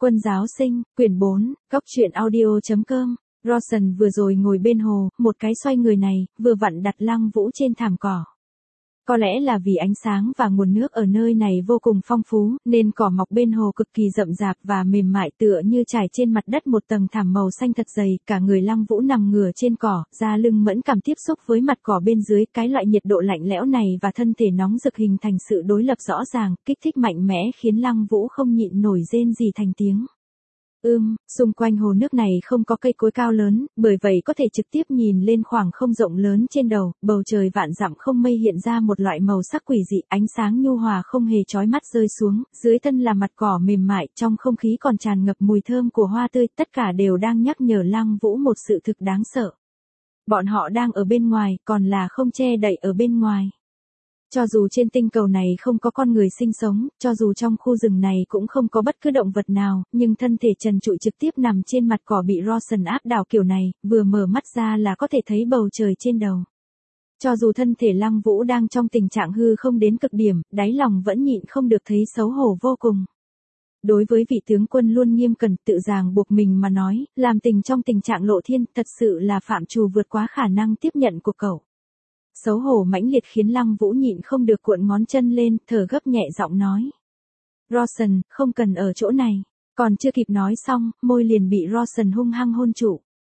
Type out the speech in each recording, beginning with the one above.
Quân giáo sinh, quyển 4, góc truyện audio.com. Rawson vừa rồi ngồi bên hồ, một cái xoay người này, vừa vặn đặt Lăng Vũ trên thảm cỏ. Có lẽ là vì ánh sáng và nguồn nước ở nơi này vô cùng phong phú, nên cỏ mọc bên hồ cực kỳ rậm rạp và mềm mại tựa như trải trên mặt đất một tầng thảm màu xanh thật dày. Cả người Lăng Vũ nằm ngửa trên cỏ, da lưng mẫn cảm tiếp xúc với mặt cỏ bên dưới. Cái loại nhiệt độ lạnh lẽo này và thân thể nóng rực hình thành sự đối lập rõ ràng, kích thích mạnh mẽ khiến Lăng Vũ không nhịn nổi rên rỉ thành tiếng. Xung quanh hồ nước này không có cây cối cao lớn, bởi vậy có thể trực tiếp nhìn lên khoảng không rộng lớn trên đầu, bầu trời vạn dặm không mây hiện ra một loại màu sắc quỷ dị, ánh sáng nhu hòa không hề chói mắt rơi xuống, dưới thân là mặt cỏ mềm mại, trong không khí còn tràn ngập mùi thơm của hoa tươi, tất cả đều đang nhắc nhở Lăng Vũ một sự thực đáng sợ. Bọn họ đang ở bên ngoài, còn là không che đậy ở bên ngoài. Cho dù trên tinh cầu này không có con người sinh sống, cho dù trong khu rừng này cũng không có bất cứ động vật nào, nhưng thân thể trần trụi trực tiếp nằm trên mặt cỏ bị Rawson áp đảo kiểu này, vừa mở mắt ra là có thể thấy bầu trời trên đầu. Cho dù thân thể Lăng Vũ đang trong tình trạng hư không đến cực điểm, đáy lòng vẫn nhịn không được thấy xấu hổ vô cùng. Đối với vị tướng quân luôn nghiêm cẩn tự ràng buộc mình mà nói, làm tình trong tình trạng lộ thiên thật sự là phạm trù vượt quá khả năng tiếp nhận của cậu. Xấu hổ mãnh liệt khiến Lăng Vũ nhịn không được cuộn ngón chân lên, thở gấp nhẹ giọng nói. Rawson, không cần ở chỗ này. Còn chưa kịp nói xong, môi liền bị Rawson hung hăng hôn trụ.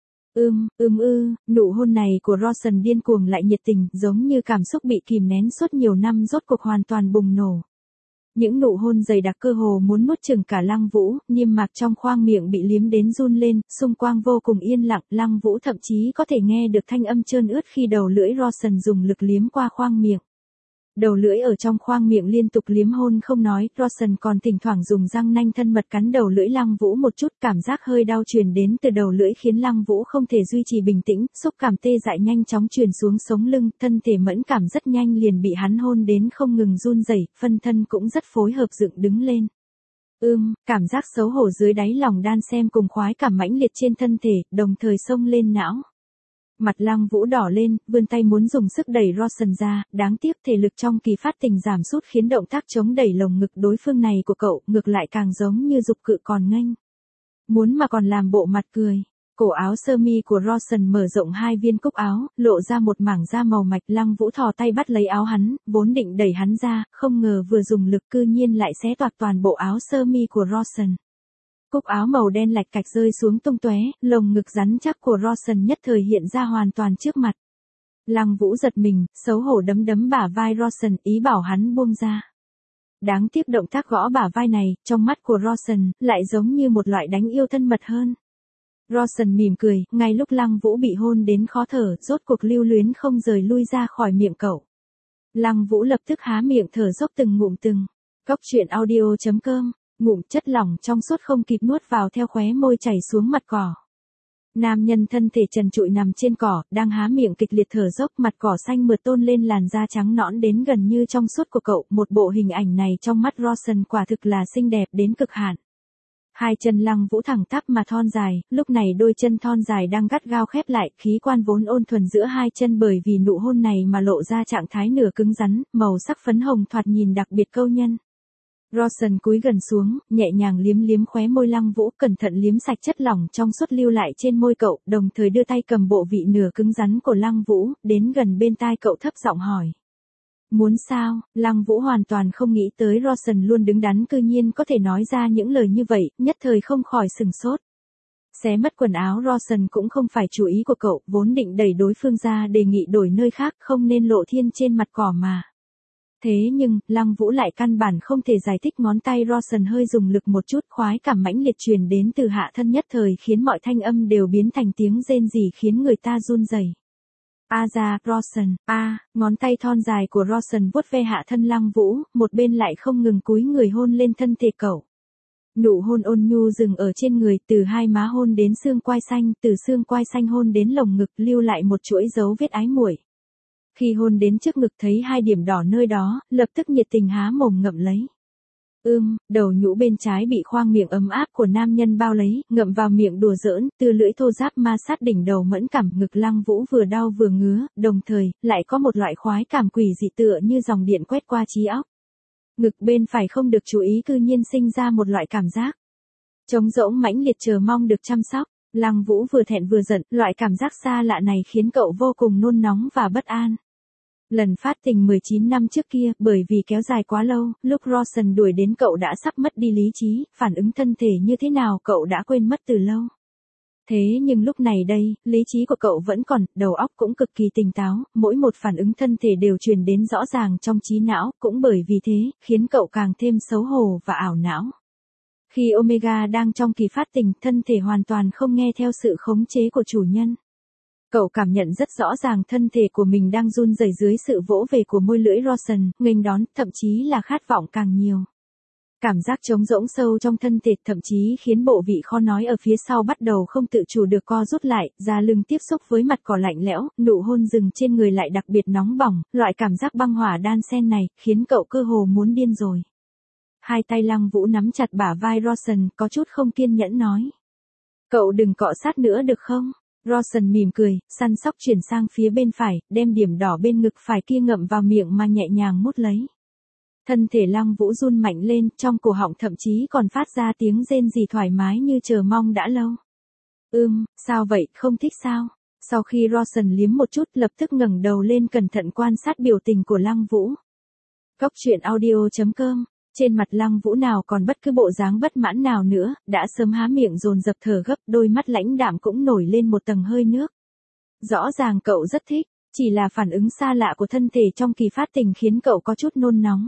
Nụ hôn này của Rawson điên cuồng lại nhiệt tình, giống như cảm xúc bị kìm nén suốt nhiều năm rốt cuộc hoàn toàn bùng nổ. Những nụ hôn dày đặc cơ hồ muốn nuốt chửng cả Lăng Vũ, niêm mạc trong khoang miệng bị liếm đến run lên, xung quanh vô cùng yên lặng, Lăng Vũ thậm chí có thể nghe được thanh âm trơn ướt khi đầu lưỡi Rawson dùng lực liếm qua khoang miệng. Đầu lưỡi ở trong khoang miệng liên tục liếm hôn không nói, Rawson còn thỉnh thoảng dùng răng nanh thân mật cắn đầu lưỡi Lăng Vũ một chút, cảm giác hơi đau truyền đến từ đầu lưỡi khiến Lăng Vũ không thể duy trì bình tĩnh, xúc cảm tê dại nhanh chóng truyền xuống sống lưng, thân thể mẫn cảm rất nhanh liền bị hắn hôn đến không ngừng run rẩy, phân thân cũng rất phối hợp dựng đứng lên. Cảm giác xấu hổ dưới đáy lòng đan xen cùng khoái cảm mãnh liệt trên thân thể, đồng thời xông lên não. Mặt Lăng Vũ đỏ lên, vươn tay muốn dùng sức đẩy Rawson ra, đáng tiếc thể lực trong kỳ phát tình giảm sút khiến động tác chống đẩy lồng ngực đối phương này của cậu ngược lại càng giống như dục cự còn nghênh. Muốn mà còn làm bộ mặt cười. Cổ áo sơ mi của Rawson mở rộng hai viên cúc áo, lộ ra một mảng da màu mạch. Lăng Vũ thò tay bắt lấy áo hắn, vốn định đẩy hắn ra, không ngờ vừa dùng lực cư nhiên lại xé toạc toàn bộ áo sơ mi của Rawson. Cúc áo màu đen lạch cạch rơi xuống tung tóe, lồng ngực rắn chắc của Rawson nhất thời hiện ra hoàn toàn trước mặt. Lăng Vũ giật mình, xấu hổ đấm bả vai Rawson, ý bảo hắn buông ra. Đáng tiếc động tác gõ bả vai này, trong mắt của Rawson, lại giống như một loại đánh yêu thân mật hơn. Rawson mỉm cười, ngay lúc Lăng Vũ bị hôn đến khó thở, rốt cuộc lưu luyến không rời lui ra khỏi miệng cậu. Lăng Vũ lập tức há miệng thở dốc từng ngụm từng. Góc truyện audio.com. Ngụm chất lỏng trong suốt không kịp nuốt vào theo khóe môi chảy xuống mặt cỏ. Nam nhân thân thể trần trụi nằm trên cỏ, đang há miệng kịch liệt thở dốc, mặt cỏ xanh mượt tôn lên làn da trắng nõn đến gần như trong suốt của cậu. Một bộ hình ảnh này trong mắt Rawson quả thực là xinh đẹp đến cực hạn. Hai chân Lăng Vũ thẳng tắp mà thon dài, lúc này đôi chân thon dài đang gắt gao khép lại, khí quan vốn ôn thuần giữa hai chân bởi vì nụ hôn này mà lộ ra trạng thái nửa cứng rắn, màu sắc phấn hồng thoạt nhìn đặc biệt câu nhân. Rawson cúi gần xuống, nhẹ nhàng liếm khóe môi Lăng Vũ, cẩn thận liếm sạch chất lỏng trong suốt lưu lại trên môi cậu, đồng thời đưa tay cầm bộ vị nửa cứng rắn của Lăng Vũ, đến gần bên tai cậu thấp giọng hỏi. Muốn sao? Lăng Vũ hoàn toàn không nghĩ tới Rawson luôn đứng đắn cư nhiên có thể nói ra những lời như vậy, nhất thời không khỏi sừng sốt. Xé mất quần áo Rawson cũng không phải chủ ý của cậu, vốn định đẩy đối phương ra đề nghị đổi nơi khác, không nên lộ thiên trên mặt cỏ mà. Thế nhưng, Lăng Vũ lại căn bản không thể giải thích, ngón tay Rawson hơi dùng lực một chút, khoái cảm mãnh liệt truyền đến từ hạ thân nhất thời khiến mọi thanh âm đều biến thành tiếng rên rỉ khiến người ta run rẩy. Rawson, ngón tay thon dài của Rawson vuốt ve hạ thân Lăng Vũ, một bên lại không ngừng cúi người hôn lên thân thể cậu. Nụ hôn ôn nhu dừng ở trên người, từ hai má hôn đến xương quai xanh, từ xương quai xanh hôn đến lồng ngực, lưu lại một chuỗi dấu vết ái muội. Khi hôn đến trước ngực thấy hai điểm đỏ nơi đó, lập tức nhiệt tình há mồm ngậm lấy. Đầu nhũ bên trái bị khoang miệng ấm áp của nam nhân bao lấy, ngậm vào miệng đùa giỡn, từ lưỡi thô ráp ma sát đỉnh đầu mẫn cảm, ngực Lăng Vũ vừa đau vừa ngứa, đồng thời, lại có một loại khoái cảm quỷ dị tựa như dòng điện quét qua trí óc. Ngực bên phải không được chú ý cư nhiên sinh ra một loại cảm giác Trống rỗng mãnh liệt chờ mong được chăm sóc. Lăng Vũ vừa thẹn vừa giận, loại cảm giác xa lạ này khiến cậu vô cùng nôn nóng và bất an. Lần phát tình 19 năm trước kia, bởi vì kéo dài quá lâu, lúc Rawson đuổi đến cậu đã sắp mất đi lý trí, phản ứng thân thể như thế nào cậu đã quên mất từ lâu. Thế nhưng lúc này đây, lý trí của cậu vẫn còn, đầu óc cũng cực kỳ tỉnh táo, mỗi một phản ứng thân thể đều truyền đến rõ ràng trong trí não, cũng bởi vì thế, khiến cậu càng thêm xấu hổ và ảo não. Khi Omega đang trong kỳ phát tình, thân thể hoàn toàn không nghe theo sự khống chế của chủ nhân. Cậu cảm nhận rất rõ ràng thân thể của mình đang run rẩy dưới sự vỗ về của môi lưỡi Rawson, nghênh đón, thậm chí là khát vọng càng nhiều. Cảm giác trống rỗng sâu trong thân thể thậm chí khiến bộ vị kho nói ở phía sau bắt đầu không tự chủ được co rút lại, da lưng tiếp xúc với mặt cỏ lạnh lẽo, nụ hôn rừng trên người lại đặc biệt nóng bỏng, loại cảm giác băng hỏa đan xen này, khiến cậu cơ hồ muốn điên rồi. Hai tay Lăng Vũ nắm chặt bả vai Rawson, có chút không kiên nhẫn nói. Cậu đừng cọ sát nữa được không? Rawson mỉm cười, săn sóc chuyển sang phía bên phải, đem điểm đỏ bên ngực phải kia ngậm vào miệng mà nhẹ nhàng mút lấy. Thân thể Lăng Vũ run mạnh lên, trong cổ họng thậm chí còn phát ra tiếng rên rỉ thoải mái như chờ mong đã lâu. Sao vậy, không thích sao? Sau khi Rawson liếm một chút lập tức ngẩng đầu lên cẩn thận quan sát biểu tình của Lăng Vũ. Cóc truyện audio.com. Trên mặt Lăng Vũ nào còn bất cứ bộ dáng bất mãn nào nữa, đã sớm há miệng dồn dập thở gấp, đôi mắt lãnh đạm cũng nổi lên một tầng hơi nước. Rõ ràng cậu rất thích, chỉ là phản ứng xa lạ của thân thể trong kỳ phát tình khiến cậu có chút nôn nóng.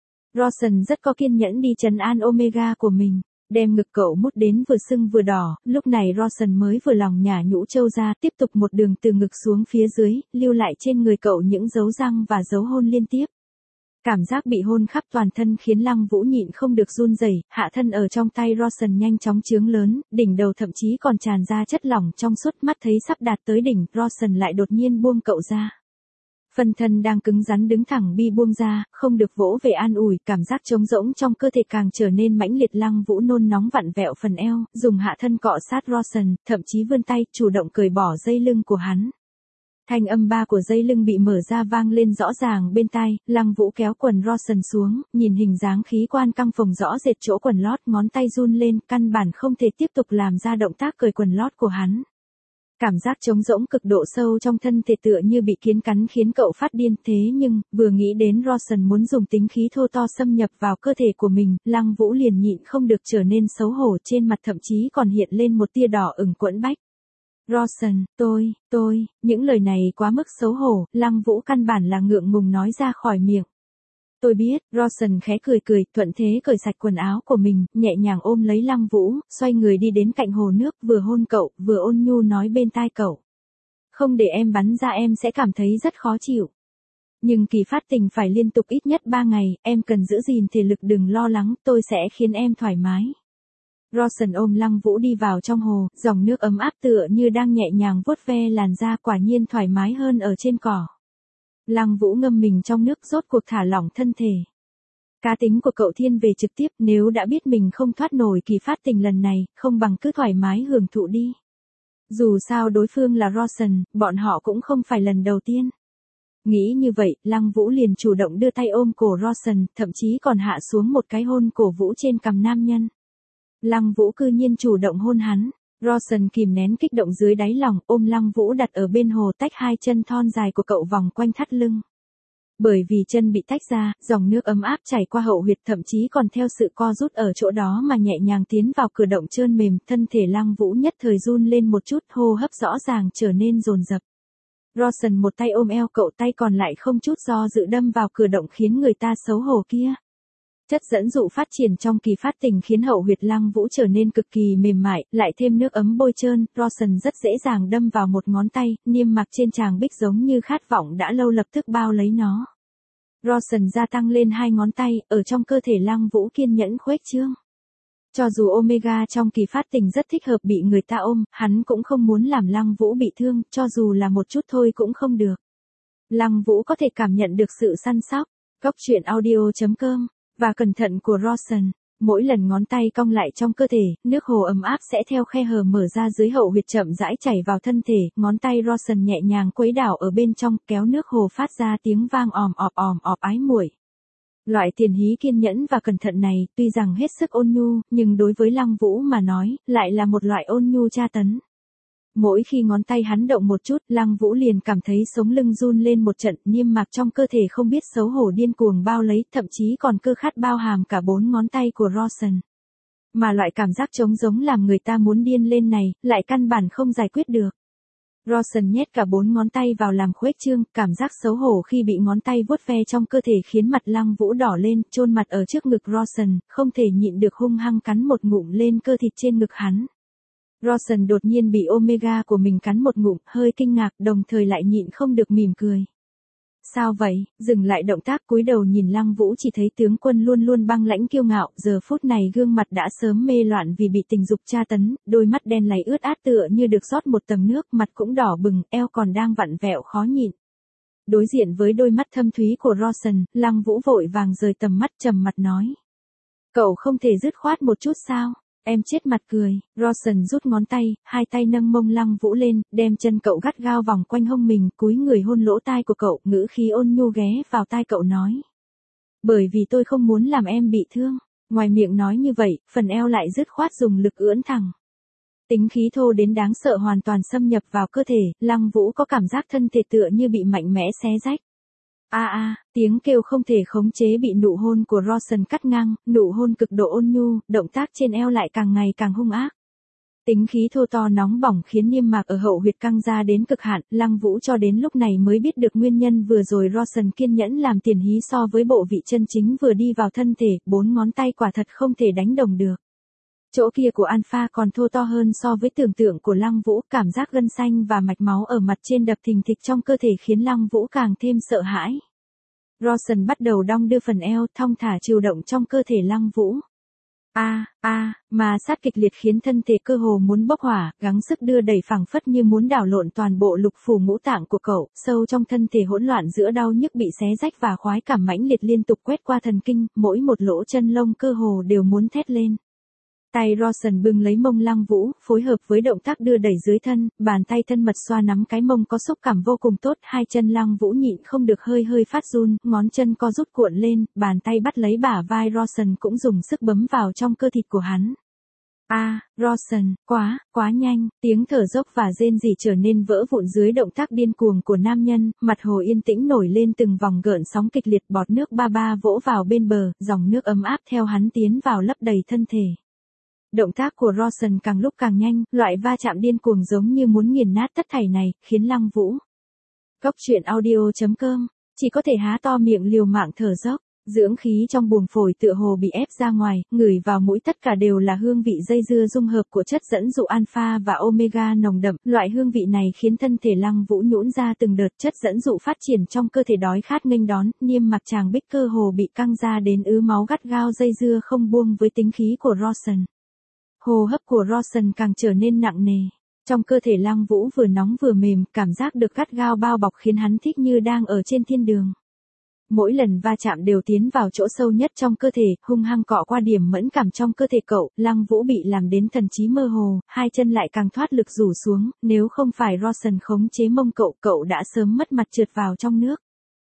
Rawson rất có kiên nhẫn đi trấn an Omega của mình, đem ngực cậu mút đến vừa sưng vừa đỏ, lúc này Rawson mới vừa lòng nhả nhũ trâu ra, tiếp tục một đường từ ngực xuống phía dưới, lưu lại trên người cậu những dấu răng và dấu hôn liên tiếp. Cảm giác bị hôn khắp toàn thân khiến Lăng Vũ nhịn không được run rẩy, hạ thân ở trong tay Rawson nhanh chóng chướng lớn, đỉnh đầu thậm chí còn tràn ra chất lỏng trong suốt, mắt thấy sắp đạt tới đỉnh, Rawson lại đột nhiên buông cậu ra. Phần thân đang cứng rắn đứng thẳng bị buông ra, không được vỗ về an ủi, cảm giác trống rỗng trong cơ thể càng trở nên mãnh liệt. Lăng Vũ nôn nóng vặn vẹo phần eo, dùng hạ thân cọ sát Rawson, thậm chí vươn tay, chủ động cởi bỏ dây lưng của hắn. Thanh âm ba của dây lưng bị mở ra vang lên rõ ràng bên tai, Lăng Vũ kéo quần Rawson xuống, nhìn hình dáng khí quan căng phồng rõ rệt chỗ quần lót, ngón tay run lên, căn bản không thể tiếp tục làm ra động tác cởi quần lót của hắn. Cảm giác trống rỗng cực độ sâu trong thân thể tựa như bị kiến cắn khiến cậu phát điên, thế nhưng, vừa nghĩ đến Rawson muốn dùng tính khí thô to xâm nhập vào cơ thể của mình, Lăng Vũ liền nhịn không được trở nên xấu hổ, trên mặt thậm chí còn hiện lên một tia đỏ ửng quẫn bách. Rawson, tôi, những lời này quá mức xấu hổ, Lăng Vũ căn bản là ngượng ngùng nói ra khỏi miệng. Tôi biết, Rawson khẽ cười, thuận thế cởi sạch quần áo của mình, nhẹ nhàng ôm lấy Lăng Vũ, xoay người đi đến cạnh hồ nước, vừa hôn cậu, vừa ôn nhu nói bên tai cậu. Không để em bắn ra em sẽ cảm thấy rất khó chịu. Nhưng kỳ phát tình phải liên tục ít nhất 3 ngày, em cần giữ gìn thể lực, đừng lo lắng, tôi sẽ khiến em thoải mái. Rawson ôm Lăng Vũ đi vào trong hồ, dòng nước ấm áp tựa như đang nhẹ nhàng vuốt ve làn da, quả nhiên thoải mái hơn ở trên cỏ. Lăng Vũ ngâm mình trong nước, rốt cuộc thả lỏng thân thể. Cá tính của cậu thiên về trực tiếp, nếu đã biết mình không thoát nổi kỳ phát tình lần này, không bằng cứ thoải mái hưởng thụ đi. Dù sao đối phương là Rawson, bọn họ cũng không phải lần đầu tiên. Nghĩ như vậy, Lăng Vũ liền chủ động đưa tay ôm cổ Rawson, thậm chí còn hạ xuống một cái hôn cổ vũ trên cằm nam nhân. Lăng Vũ cư nhiên chủ động hôn hắn. Rawson kìm nén kích động dưới đáy lòng, ôm Lăng Vũ đặt ở bên hồ, tách hai chân thon dài của cậu vòng quanh thắt lưng. Bởi vì chân bị tách ra, dòng nước ấm áp chảy qua hậu huyệt, thậm chí còn theo sự co rút ở chỗ đó mà nhẹ nhàng tiến vào cửa động trơn mềm, thân thể Lăng Vũ nhất thời run lên một chút, hô hấp rõ ràng trở nên dồn dập. Rawson một tay ôm eo cậu, tay còn lại không chút do dự đâm vào cửa động khiến người ta xấu hổ kia. Chất dẫn dụ phát triển trong kỳ phát tình khiến hậu huyệt Lăng Vũ trở nên cực kỳ mềm mại, lại thêm nước ấm bôi trơn, Rawson rất dễ dàng đâm vào một ngón tay, niêm mạc trên tràng bích giống như khát vọng đã lâu lập tức bao lấy nó. Rawson gia tăng lên hai ngón tay, ở trong cơ thể Lăng Vũ kiên nhẫn khuếch trương. Cho dù Omega trong kỳ phát tình rất thích hợp bị người ta ôm, hắn cũng không muốn làm Lăng Vũ bị thương, cho dù là một chút thôi cũng không được. Lăng Vũ có thể cảm nhận được sự săn sóc. Cóc truyện audio.com và cẩn thận của Rawson. Mỗi lần ngón tay cong lại trong cơ thể, nước hồ ấm áp sẽ theo khe hở mở ra dưới hậu huyệt chậm rãi chảy vào thân thể, ngón tay Rawson nhẹ nhàng quấy đảo ở bên trong, kéo nước hồ phát ra tiếng vang òm ọp ái muội. Loại tiền hí kiên nhẫn và cẩn thận này, tuy rằng hết sức ôn nhu, nhưng đối với Lăng Vũ mà nói, lại là một loại ôn nhu tra tấn. Mỗi khi ngón tay hắn động một chút, Lăng Vũ liền cảm thấy sống lưng run lên một trận, niêm mạc trong cơ thể không biết xấu hổ điên cuồng bao lấy, thậm chí còn cơ khát bao hàm cả 4 ngón tay của Rawson. Mà loại cảm giác trống giống làm người ta muốn điên lên này, lại căn bản không giải quyết được. Rawson nhét cả 4 ngón tay vào làm khuếch trương, cảm giác xấu hổ khi bị ngón tay vuốt ve trong cơ thể khiến mặt Lăng Vũ đỏ lên, chôn mặt ở trước ngực Rawson, không thể nhịn được hung hăng cắn một ngụm lên cơ thịt trên ngực hắn. Rawson đột nhiên bị Omega của mình cắn một ngụm, hơi kinh ngạc, đồng thời lại nhịn không được mỉm cười. Sao vậy? Dừng lại động tác, cúi đầu nhìn Lăng Vũ, chỉ thấy tướng quân luôn luôn băng lãnh kiêu ngạo, giờ phút này gương mặt đã sớm mê loạn vì bị tình dục tra tấn, đôi mắt đen láy ướt át tựa như được rót một tầng nước, mặt cũng đỏ bừng, eo còn đang vặn vẹo khó nhịn. Đối diện với đôi mắt thâm thúy của Rawson, Lăng Vũ vội vàng rời tầm mắt, trầm mặt nói: "Cậu không thể dứt khoát một chút sao?" Em chết mặt cười. Rawson rút ngón tay, hai tay nâng mông Lăng Vũ lên, đem chân cậu gắt gao vòng quanh hông mình, cúi người hôn lỗ tai của cậu, ngữ khí ôn nhu ghé vào tai cậu nói: "Bởi vì tôi không muốn làm em bị thương." Ngoài miệng nói như vậy, phần eo lại dứt khoát dùng lực ưỡn thẳng. Tính khí thô đến đáng sợ hoàn toàn xâm nhập vào cơ thể, Lăng Vũ có cảm giác thân thể tựa như bị mạnh mẽ xé rách. Tiếng kêu không thể khống chế bị nụ hôn của Rawson cắt ngang, nụ hôn cực độ ôn nhu, động tác trên eo lại càng ngày càng hung ác. Tính khí thô to nóng bỏng khiến niêm mạc ở hậu huyệt căng ra đến cực hạn, Lăng Vũ cho đến lúc này mới biết được nguyên nhân vừa rồi Rawson kiên nhẫn làm tiền hí so với bộ vị chân chính vừa đi vào thân thể, 4 ngón tay quả thật không thể đánh đồng được. Chỗ kia của Alpha còn thô to hơn so với tưởng tượng của Lăng Vũ, cảm giác gân xanh và mạch máu ở mặt trên đập thình thịch trong cơ thể khiến Lăng Vũ càng thêm sợ hãi. Rawson bắt đầu đong đưa phần eo, thong thả chiều động trong cơ thể Lăng Vũ. Mà sát kịch liệt khiến thân thể cơ hồ muốn bốc hỏa, gắng sức đưa đẩy phảng phất như muốn đảo lộn toàn bộ lục phủ ngũ tạng của cậu, sâu trong thân thể hỗn loạn giữa đau nhức bị xé rách và khoái cảm mãnh liệt liên tục quét qua thần kinh, mỗi một lỗ chân lông cơ hồ đều muốn thét lên. Tay Rawson bưng lấy mông Lăng Vũ, phối hợp với động tác đưa đẩy dưới thân, bàn tay thân mật xoa nắm cái mông có xúc cảm vô cùng tốt, hai chân Lăng Vũ nhịn không được hơi phát run, ngón chân co rút cuộn lên, bàn tay bắt lấy bả vai Rawson cũng dùng sức bấm vào trong cơ thịt của hắn. Rawson, quá nhanh, tiếng thở dốc và rên rỉ trở nên vỡ vụn dưới động tác điên cuồng của nam nhân, mặt hồ yên tĩnh nổi lên từng vòng gợn sóng kịch liệt, bọt nước ba vỗ vào bên bờ, dòng nước ấm áp theo hắn tiến vào lấp đầy thân thể. Động tác của Rawson càng lúc càng nhanh, loại va chạm điên cuồng giống như muốn nghiền nát tất thảy này, khiến Lăng Vũ. Cốc.audio.com, chỉ có thể há to miệng liều mạng thở dốc, dưỡng khí trong buồng phổi tựa hồ bị ép ra ngoài, ngửi vào mũi tất cả đều là hương vị dây dưa dung hợp của chất dẫn dụ alpha và omega nồng đậm, loại hương vị này khiến thân thể Lăng Vũ nhũn ra từng đợt, chất dẫn dụ phát triển trong cơ thể đói khát nghênh đón, niêm mạc tràng bích cơ hồ bị căng ra đến ứ máu gắt gao dây dưa không buông với tính khí của Rawson. Hô hấp của Rawson càng trở nên nặng nề. Trong cơ thể Lăng Vũ vừa nóng vừa mềm, cảm giác được gắt gao bao bọc khiến hắn thích như đang ở trên thiên đường. Mỗi lần va chạm đều tiến vào chỗ sâu nhất trong cơ thể, hung hăng cọ qua điểm mẫn cảm trong cơ thể cậu, Lăng Vũ bị làm đến thần trí mơ hồ, hai chân lại càng thoát lực rủ xuống, nếu không phải Rawson khống chế mông cậu đã sớm mất mặt trượt vào trong nước.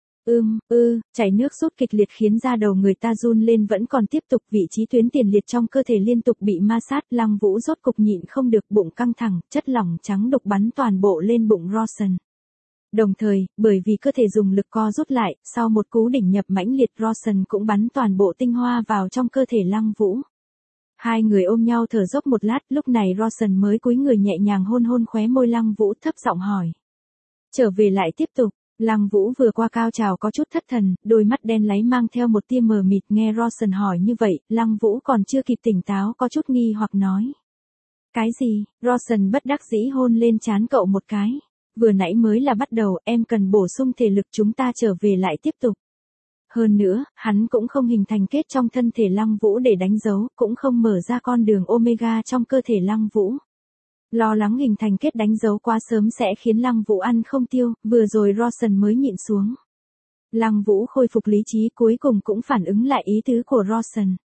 Chảy nước rút kịch liệt khiến da đầu người ta run lên, vẫn còn tiếp tục, vị trí tuyến tiền liệt trong cơ thể liên tục bị ma sát, Lăng Vũ rốt cục nhịn không được, bụng căng thẳng, chất lỏng trắng đục bắn toàn bộ lên bụng Rawson. Đồng thời, bởi vì cơ thể dùng lực co rút lại, sau một cú đỉnh nhập mãnh liệt, Rawson cũng bắn toàn bộ tinh hoa vào trong cơ thể Lăng Vũ. Hai người ôm nhau thở dốc một lát, lúc này Rawson mới cúi người nhẹ nhàng hôn khóe môi Lăng Vũ, thấp giọng hỏi: "Trở về lại tiếp tục?" Lăng Vũ vừa qua cao trào có chút thất thần, đôi mắt đen láy mang theo một tia mờ mịt, nghe Rawson hỏi như vậy, Lăng Vũ còn chưa kịp tỉnh táo có chút nghi hoặc nói: "Cái gì?" Rawson bất đắc dĩ hôn lên trán cậu một cái. "Vừa nãy mới là bắt đầu, em cần bổ sung thể lực, chúng ta trở về lại tiếp tục." Hơn nữa, hắn cũng không hình thành kết trong thân thể Lăng Vũ để đánh dấu, cũng không mở ra con đường omega trong cơ thể Lăng Vũ. Lo lắng hình thành kết đánh dấu quá sớm sẽ khiến Lăng Vũ ăn không tiêu, vừa rồi Rawson mới nhịn xuống. Lăng Vũ khôi phục lý trí cuối cùng cũng phản ứng lại ý tứ của Rawson.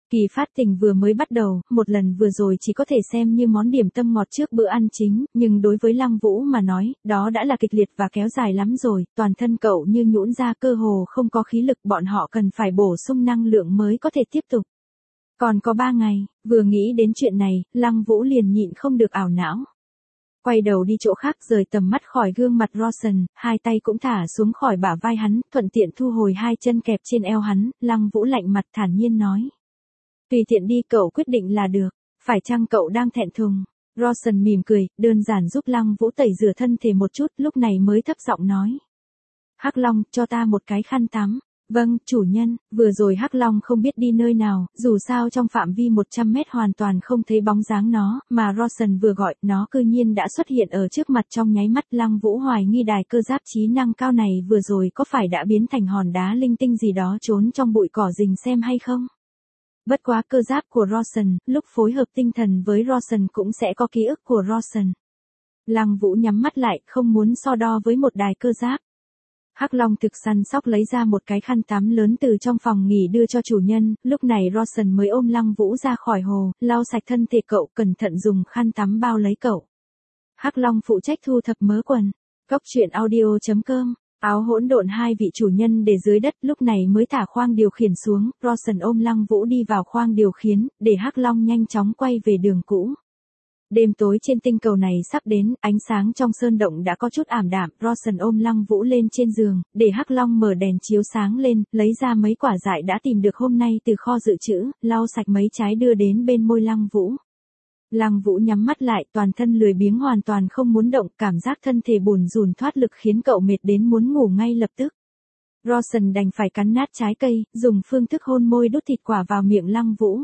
Kỳ phát tình vừa mới bắt đầu, một lần vừa rồi chỉ có thể xem như món điểm tâm ngọt trước bữa ăn chính, nhưng đối với Lăng Vũ mà nói, đó đã là kịch liệt và kéo dài lắm rồi, toàn thân cậu như nhũn ra cơ hồ không có khí lực, bọn họ cần phải bổ sung năng lượng mới có thể tiếp tục. Còn có 3 ngày, vừa nghĩ đến chuyện này, Lăng Vũ liền nhịn không được ảo não. Quay đầu đi chỗ khác, rời tầm mắt khỏi gương mặt Rawson, hai tay cũng thả xuống khỏi bả vai hắn, thuận tiện thu hồi hai chân kẹp trên eo hắn, Lăng Vũ lạnh mặt thản nhiên nói. Tùy tiện đi, cậu quyết định là được, phải chăng cậu đang thẹn thùng? Rawson mỉm cười, đơn giản giúp Lăng Vũ tẩy rửa thân thể một chút, lúc này mới thấp giọng nói. Hắc Long, cho ta một cái khăn tắm. Vâng, chủ nhân, vừa rồi Hắc Long không biết đi nơi nào, dù sao trong phạm vi 100 mét hoàn toàn không thấy bóng dáng nó, mà Rawson vừa gọi, nó cư nhiên đã xuất hiện ở trước mặt trong nháy mắt. Lăng Vũ hoài nghi đài cơ giáp trí năng cao này vừa rồi có phải đã biến thành hòn đá linh tinh gì đó trốn trong bụi cỏ rình xem hay không? Bất quá cơ giáp của Rawson, lúc phối hợp tinh thần với Rawson cũng sẽ có ký ức của Rawson. Lăng Vũ nhắm mắt lại, không muốn so đo với một đài cơ giáp. Hắc Long thực săn sóc lấy ra một cái khăn tắm lớn từ trong phòng nghỉ đưa cho chủ nhân, lúc này Rawson mới ôm Lăng Vũ ra khỏi hồ, lau sạch thân thể cậu, cẩn thận dùng khăn tắm bao lấy cậu. Hắc Long phụ trách thu thập mớ quần. Cốc truyện audio.com. Áo hỗn độn, hai vị chủ nhân để dưới đất, lúc này mới thả khoang điều khiển xuống, Rawson ôm Lăng Vũ đi vào khoang điều khiển, để Hắc Long nhanh chóng quay về đường cũ. Đêm tối trên tinh cầu này sắp đến, ánh sáng trong sơn động đã có chút ảm đạm, Rawson ôm Lăng Vũ lên trên giường, để Hắc Long mở đèn chiếu sáng lên, lấy ra mấy quả dại đã tìm được hôm nay từ kho dự trữ, lau sạch mấy trái đưa đến bên môi Lăng Vũ. Lăng Vũ nhắm mắt lại, toàn thân lười biếng hoàn toàn không muốn động, cảm giác thân thể bùn rùn thoát lực khiến cậu mệt đến muốn ngủ ngay lập tức. Rawson đành phải cắn nát trái cây, dùng phương thức hôn môi đút thịt quả vào miệng Lăng Vũ.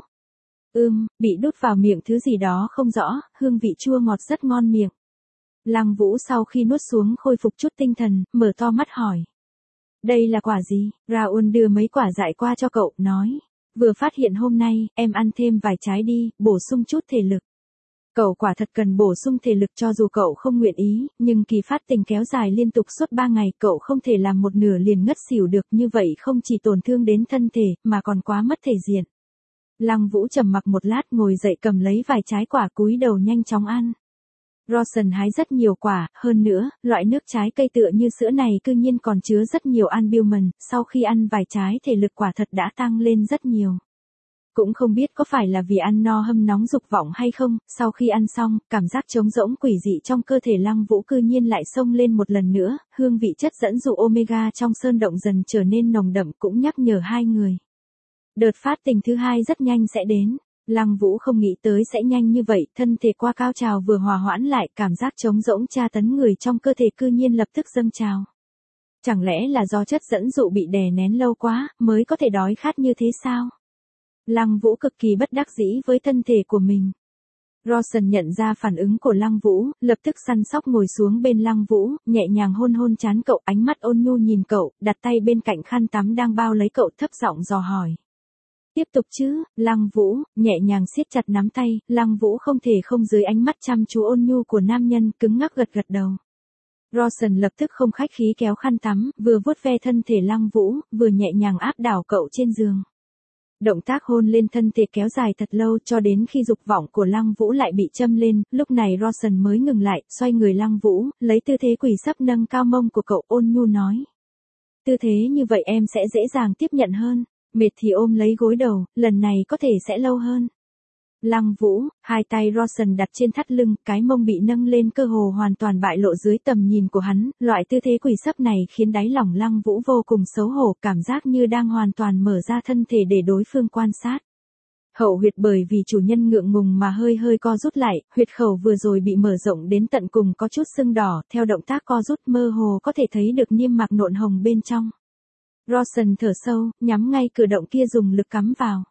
Bị đút vào miệng thứ gì đó không rõ, hương vị chua ngọt rất ngon miệng. Lăng Vũ sau khi nuốt xuống khôi phục chút tinh thần, mở to mắt hỏi. Đây là quả gì? Raoul đưa mấy quả dại qua cho cậu, nói. Vừa phát hiện hôm nay, em ăn thêm vài trái đi, bổ sung chút thể lực. Cậu quả thật cần bổ sung thể lực cho dù cậu không nguyện ý, nhưng kỳ phát tình kéo dài liên tục suốt 3 ngày, cậu không thể làm một nửa liền ngất xỉu được, như vậy không chỉ tổn thương đến thân thể, mà còn quá mất thể diện. Lăng Vũ trầm mặc một lát, ngồi dậy cầm lấy vài trái quả, cúi đầu nhanh chóng ăn. Rawson hái rất nhiều quả, hơn nữa, loại nước trái cây tựa như sữa này cư nhiên còn chứa rất nhiều albumin, sau khi ăn vài trái thể lực quả thật đã tăng lên rất nhiều. Cũng không biết có phải là vì ăn no hâm nóng dục vọng hay không, sau khi ăn xong, cảm giác trống rỗng quỷ dị trong cơ thể Lăng Vũ cư nhiên lại xông lên một lần nữa, hương vị chất dẫn dụ omega trong sơn động dần trở nên nồng đậm, cũng nhắc nhở hai người. Đợt phát tình thứ hai rất nhanh sẽ đến. Lăng Vũ không nghĩ tới sẽ nhanh như vậy, thân thể qua cao trào vừa hòa hoãn lại, cảm giác trống rỗng tra tấn người trong cơ thể cư nhiên lập tức dâng trào. Chẳng lẽ là do chất dẫn dụ bị đè nén lâu quá, mới có thể đói khát như thế sao? Lăng Vũ cực kỳ bất đắc dĩ với thân thể của mình. Rawson nhận ra phản ứng của Lăng Vũ, lập tức săn sóc ngồi xuống bên Lăng Vũ, nhẹ nhàng hôn hôn trán cậu, ánh mắt ôn nhu nhìn cậu, đặt tay bên cạnh khăn tắm đang bao lấy cậu, thấp giọng dò hỏi. Tiếp tục chứ? Lăng Vũ, nhẹ nhàng siết chặt nắm tay, Lăng Vũ không thể không dưới ánh mắt chăm chú ôn nhu của nam nhân, cứng ngắc gật gật đầu. Rawson lập tức không khách khí kéo khăn tắm, vừa vuốt ve thân thể Lăng Vũ, vừa nhẹ nhàng áp đảo cậu trên giường. Động tác hôn lên thân thể kéo dài thật lâu, cho đến khi dục vọng của Lăng Vũ lại bị châm lên, lúc này Rawson mới ngừng lại, xoay người Lăng Vũ, lấy tư thế quỳ sấp nâng cao mông của cậu, ôn nhu nói. Tư thế như vậy em sẽ dễ dàng tiếp nhận hơn. Mệt thì ôm lấy gối đầu, lần này có thể sẽ lâu hơn. Lăng Vũ, hai tay Rawson đặt trên thắt lưng, cái mông bị nâng lên cơ hồ hoàn toàn bại lộ dưới tầm nhìn của hắn, loại tư thế quỳ sấp này khiến đáy lòng Lăng Vũ vô cùng xấu hổ, cảm giác như đang hoàn toàn mở ra thân thể để đối phương quan sát. Hậu huyệt bởi vì chủ nhân ngượng ngùng mà hơi hơi co rút lại, huyệt khẩu vừa rồi bị mở rộng đến tận cùng có chút sưng đỏ, theo động tác co rút mơ hồ có thể thấy được niêm mạc nộn hồng bên trong. Rawson thở sâu, nhắm ngay cửa động kia dùng lực cắm vào.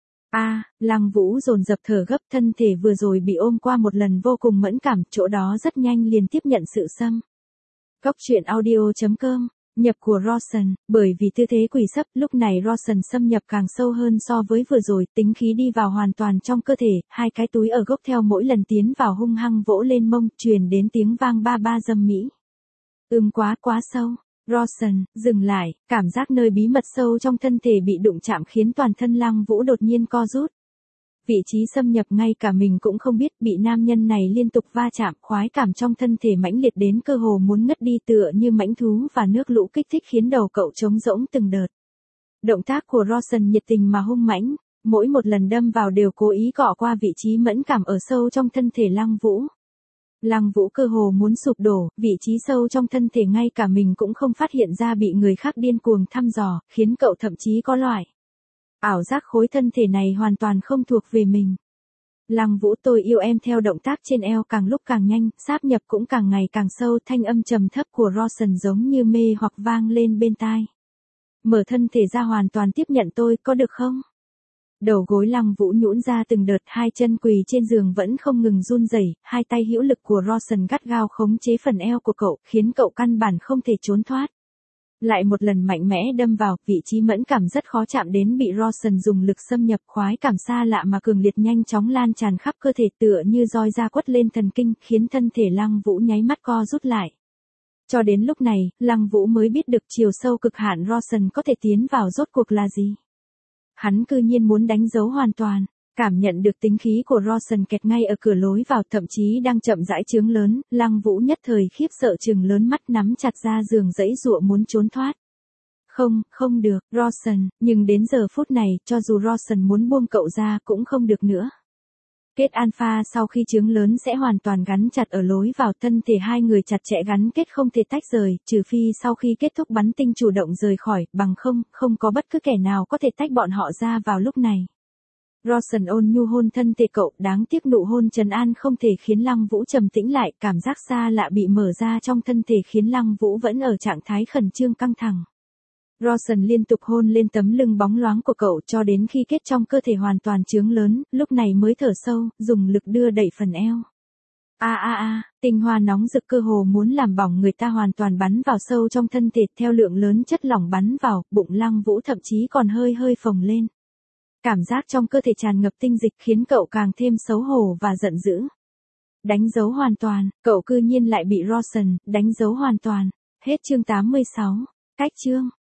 Lăng Vũ dồn dập thở gấp, thân thể vừa rồi bị ôm qua một lần vô cùng mẫn cảm, chỗ đó rất nhanh liền tiếp nhận sự xâm. Cốc truyện audio.com, nhập của Rawson, bởi vì tư thế quỳ sấp, lúc này Rawson xâm nhập càng sâu hơn so với vừa rồi, tính khí đi vào hoàn toàn trong cơ thể, hai cái túi ở gốc theo mỗi lần tiến vào hung hăng vỗ lên mông, truyền đến tiếng vang ba ba dâm mỹ. Quá sâu. Rawson, dừng lại, cảm giác nơi bí mật sâu trong thân thể bị đụng chạm khiến toàn thân Lăng Vũ đột nhiên co rút. Vị trí xâm nhập ngay cả mình cũng không biết, bị nam nhân này liên tục va chạm, khoái cảm trong thân thể mãnh liệt đến cơ hồ muốn ngất đi, tựa như mãnh thú và nước lũ kích thích khiến đầu cậu trống rỗng từng đợt. Động tác của Rawson nhiệt tình mà hung mãnh, mỗi một lần đâm vào đều cố ý cọ qua vị trí mẫn cảm ở sâu trong thân thể Lăng Vũ. Lăng Vũ cơ hồ muốn sụp đổ, vị trí sâu trong thân thể ngay cả mình cũng không phát hiện ra bị người khác điên cuồng thăm dò, khiến cậu thậm chí có loại ảo giác khối thân thể này hoàn toàn không thuộc về mình. Lăng Vũ, tôi yêu em, theo động tác trên eo càng lúc càng nhanh, sáp nhập cũng càng ngày càng sâu, thanh âm trầm thấp của Rawson giống như mê hoặc vang lên bên tai. Mở thân thể ra, hoàn toàn tiếp nhận tôi, có được không? Đầu gối Lăng Vũ nhũn ra từng đợt, hai chân quỳ trên giường vẫn không ngừng run rẩy, hai tay hữu lực của Rawson gắt gao khống chế phần eo của cậu, khiến cậu căn bản không thể trốn thoát. Lại một lần mạnh mẽ đâm vào, vị trí mẫn cảm rất khó chạm đến bị Rawson dùng lực xâm nhập, khoái cảm xa lạ mà cường liệt nhanh chóng lan tràn khắp cơ thể, tựa như roi da quất lên thần kinh, khiến thân thể Lăng Vũ nháy mắt co rút lại. Cho đến lúc này, Lăng Vũ mới biết được chiều sâu cực hạn Rawson có thể tiến vào rốt cuộc là gì. Hắn cư nhiên muốn đánh dấu hoàn toàn. Cảm nhận được tính khí của Rawson kẹt ngay ở cửa lối vào, thậm chí đang chậm rãi chướng lớn, Lăng Vũ nhất thời khiếp sợ trừng lớn mắt, nắm chặt ra giường giãy giụa muốn trốn thoát. Không, không được, Rawson, nhưng đến giờ phút này, cho dù Rawson muốn buông cậu ra cũng không được nữa. Kết alpha sau khi chướng lớn sẽ hoàn toàn gắn chặt ở lối vào, thân thể hai người chặt chẽ gắn kết không thể tách rời, trừ phi sau khi kết thúc bắn tinh chủ động rời khỏi, bằng không có bất cứ kẻ nào có thể tách bọn họ ra vào lúc này. Rawson ôn nhu hôn thân thể cậu, đáng tiếc nụ hôn trấn an không thể khiến Lăng Vũ trầm tĩnh lại, cảm giác xa lạ bị mở ra trong thân thể khiến Lăng Vũ vẫn ở trạng thái khẩn trương căng thẳng. Rawson liên tục hôn lên tấm lưng bóng loáng của cậu cho đến khi kết trong cơ thể hoàn toàn chướng lớn, lúc này mới thở sâu, dùng lực đưa đẩy phần eo. Tinh hoa nóng rực cơ hồ muốn làm bỏng người ta hoàn toàn bắn vào sâu trong thân thể, theo lượng lớn chất lỏng bắn vào, bụng Lăng Vũ thậm chí còn hơi phồng lên. Cảm giác trong cơ thể tràn ngập tinh dịch khiến cậu càng thêm xấu hổ và giận dữ. Đánh dấu hoàn toàn, cậu cư nhiên lại bị Rawson đánh dấu hoàn toàn. Hết chương 86. Cách chương